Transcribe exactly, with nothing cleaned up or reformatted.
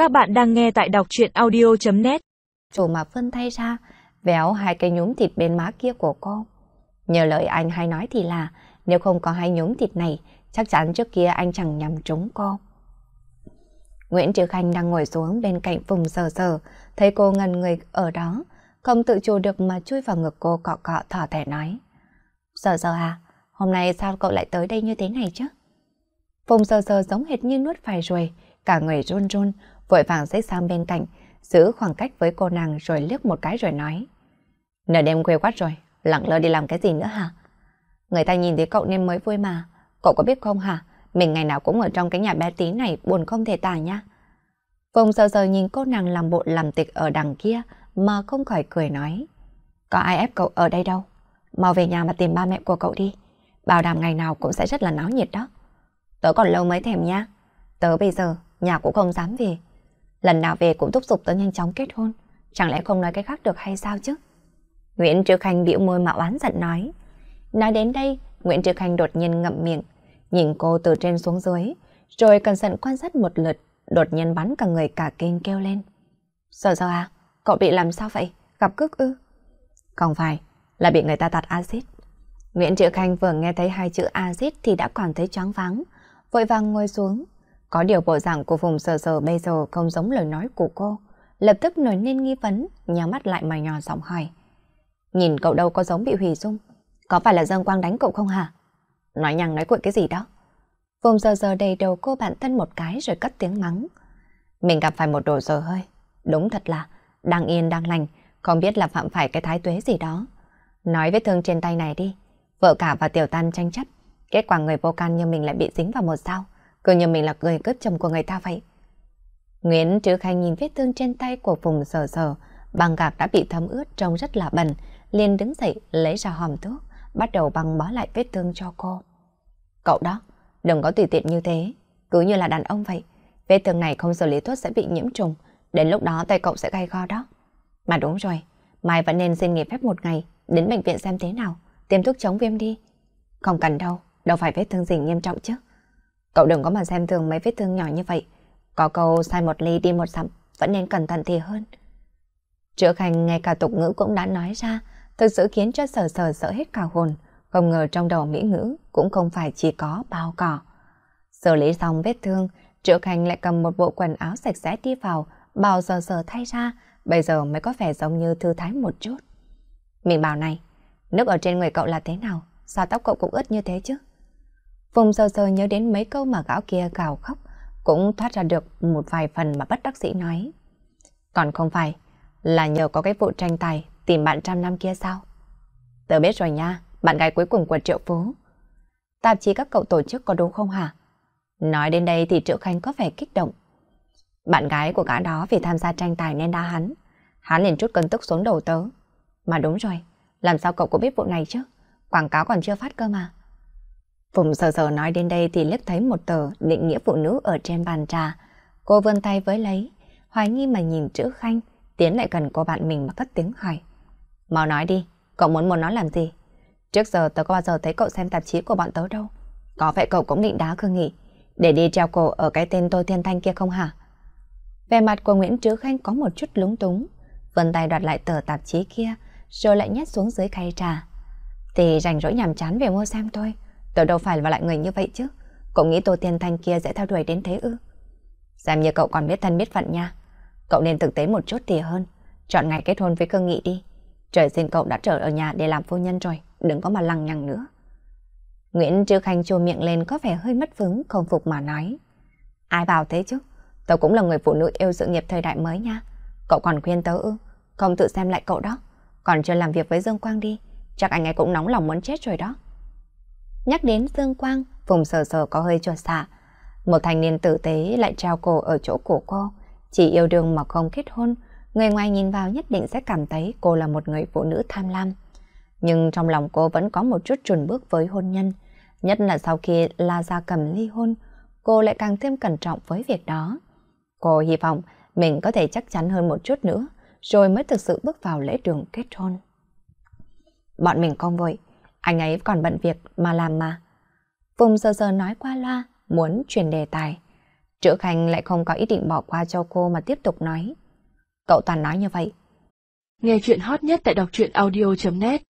Các bạn đang nghe tại đọc truyện audio chấm net. Chủ mà vươn tay ra, véo hai cái nhúm thịt bên má kia của cô. Nhờ lời anh hay nói thì là, nếu không có hai nhúm thịt này, chắc chắn trước kia anh chẳng nhắm trúng cô. Nguyễn Trư Khanh đang ngồi xuống bên cạnh Phùng Sờ Sờ, thấy cô ngần người ở đó, không tự chủ được mà chui vào ngực cô cọ cọ thỏ thẻ nói. Sờ Sờ à, hôm nay sao cậu lại tới đây như thế này chứ? Phùng Sờ Sờ giống hệt như nuốt phải ruồi, cả người run run, vội vàng xích sang bên cạnh, giữ khoảng cách với cô nàng rồi liếc một cái rồi nói. Nửa đêm khuya quát rồi, lẳng lơ đi làm cái gì nữa hả? Người ta nhìn thấy cậu nên mới vui mà, cậu có biết không hả? Mình ngày nào cũng ở trong cái nhà bé tí này buồn không thể tả nha. Phùng Sờ Sờ nhìn cô nàng làm bộ làm tịch ở đằng kia mà không khỏi cười nói. Có ai ép cậu ở đây đâu, mau về nhà mà tìm ba mẹ của cậu đi, bảo đảm ngày nào cũng sẽ rất là náo nhiệt đó. Tớ còn lâu mới thèm nha, tớ bây giờ nhà cũng không dám về. Lần nào về cũng thúc giục tớ nhanh chóng kết hôn, chẳng lẽ không nói cái khác được hay sao chứ? Nguyễn Trư Khanh bĩu môi mà oán giận nói. Nói đến đây, Nguyễn Trư Khanh đột nhiên ngậm miệng, nhìn cô từ trên xuống dưới, rồi cẩn thận quan sát một lượt, đột nhiên bắn cả người cả kinh kêu lên. Sờ Sờ à, cậu bị làm sao vậy? Gặp cước ư? Không phải, là bị người ta tạt axit. Nguyễn Trư Khanh vừa nghe thấy hai chữ axit thì đã còn thấy choáng váng, vội vàng ngồi xuống. Có điều bộ dạng của Phùng Sờ Sờ bây giờ không giống lời nói của cô, lập tức nổi lên nghi vấn, nhắm mắt lại mà nhỏ giọng hỏi. Nhìn cậu đâu có giống bị hủy dung, có phải là Dương Quang đánh cậu không hả? Nói nhằng nói cuội cái gì đó. Phùng Sờ Sờ đầy đầu cô bạn thân một cái rồi cất tiếng mắng. Mình gặp phải một đồ dở hơi, đúng thật là đang yên đang lành, không biết là phạm phải cái thái tuế gì đó. Nói vết thương trên tay này đi, vợ cả và tiểu tan tranh chấp, kết quả người vô can như mình lại bị dính vào một sao, cứ như mình là người cướp chồng của người ta vậy. Nguyễn Trư Khanh nhìn vết thương trên tay của Phùng Sờ Sờ, băng gạc đã bị thấm ướt trông rất là bẩn, liền đứng dậy lấy ra hòm thuốc, bắt đầu băng bó lại vết thương cho cô. Cậu đó, đừng có tùy tiện như thế, cứ như là đàn ông vậy. Vết thương này không xử lý tốt sẽ bị nhiễm trùng, đến lúc đó tay cậu sẽ gay go đó. Mà đúng rồi, mai vẫn nên xin nghỉ phép một ngày, đến bệnh viện xem thế nào, tiêm thuốc chống viêm đi. Không cần đâu, đâu phải vết thương gì nghiêm trọng chứ. Cậu đừng có mà xem thường mấy vết thương nhỏ như vậy. Có câu sai một ly đi một dặm, vẫn nên cẩn thận thì hơn. Trữ Khanh ngay cả tục ngữ cũng đã nói ra, thực sự khiến cho Sờ Sờ sợ hết cả hồn. Không ngờ trong đầu mỹ ngữ cũng không phải chỉ có bao cỏ. Xử lý xong vết thương, Trữ Khanh lại cầm một bộ quần áo sạch sẽ đi vào, bảo Sờ Sờ thay ra, bây giờ mới có vẻ giống như thư thái một chút. Mình bảo này, nước ở trên người cậu là thế nào? Sao tóc cậu cũng ướt như thế chứ? Phùng Sờ Sờ nhớ đến mấy câu mà gã kia gào khóc, cũng thoát ra được một vài phần mà bất đắc dĩ nói. Còn không phải là nhờ có cái vụ tranh tài tìm bạn trăm năm kia sao? Tớ biết rồi nha, bạn gái cuối cùng của Triệu Phú. Tạp chí các cậu tổ chức có đúng không hả? Nói đến đây thì Triệu Khanh có vẻ kích động. Bạn gái của gã đó vì tham gia tranh tài nên đá hắn. Hắn liền trút cơn tức xuống đầu tớ. Mà đúng rồi, làm sao cậu cũng biết vụ này chứ? Quảng cáo còn chưa phát cơ mà. Phùng Sờ Sờ nói đến đây thì liếc thấy một tờ định nghĩa phụ nữ ở trên bàn trà. Cô vươn tay với lấy, hoài nghi mà nhìn Trữ Khanh, tiến lại gần cô bạn mình mà cất tiếng hỏi. Mau nói đi, cậu muốn muốn nó làm gì? Trước giờ tớ có bao giờ thấy cậu xem tạp chí của bọn tớ đâu. Có phải cậu cũng định đá Khương Nghị để đi treo cổ ở cái tên Tô Thiên Thanh kia không hả? Vẻ mặt của Nguyễn Trữ Khanh có một chút lúng túng, vươn tay đoạt lại tờ tạp chí kia, rồi lại nhét xuống dưới khay trà. Thì rảnh rỗi nhàm chán về mua xem thôi. Tớ đâu phải là loại người như vậy chứ. Cậu nghĩ Tô Thiên Thanh kia sẽ theo đuổi đến thế ư? Xem như cậu còn biết thân biết phận nha. Cậu nên thực tế một chút thì hơn. Chọn ngày kết hôn với Khương Nghị đi. Trời sinh cậu đã trở ở nhà để làm phu nhân rồi, đừng có mà lằng nhằng nữa. Nguyễn Trư Khanh chua miệng lên có vẻ hơi mất vững, không phục mà nói. Ai bảo thế chứ? Tớ cũng là người phụ nữ yêu sự nghiệp thời đại mới nha. Cậu còn khuyên tớ ư? Không tự xem lại cậu đó. Còn chưa làm việc với Dương Quang đi, chắc anh ấy cũng nóng lòng muốn chết rồi đó. Nhắc đến Dương Quang, Phùng Sờ Sờ có hơi chột dạ. Một thanh niên tử tế lại treo cổ ở chỗ của cô, chỉ yêu đương mà không kết hôn, người ngoài nhìn vào nhất định sẽ cảm thấy cô là một người phụ nữ tham lam. Nhưng trong lòng cô vẫn có một chút chùn bước với hôn nhân, nhất là sau khi La Gia Cầm ly hôn, cô lại càng thêm cẩn trọng với việc đó. Cô hy vọng mình có thể chắc chắn hơn một chút nữa, rồi mới thực sự bước vào lễ đường kết hôn. Bọn mình không vội, anh ấy còn bận việc mà làm mà. Phùng Sờ Sờ nói qua loa, muốn chuyển đề tài. Trữ Khanh lại không có ý định bỏ qua cho cô mà tiếp tục nói. Cậu toàn nói như vậy. Nghe chuyện hot nhất tại đọc truyện audio chấm net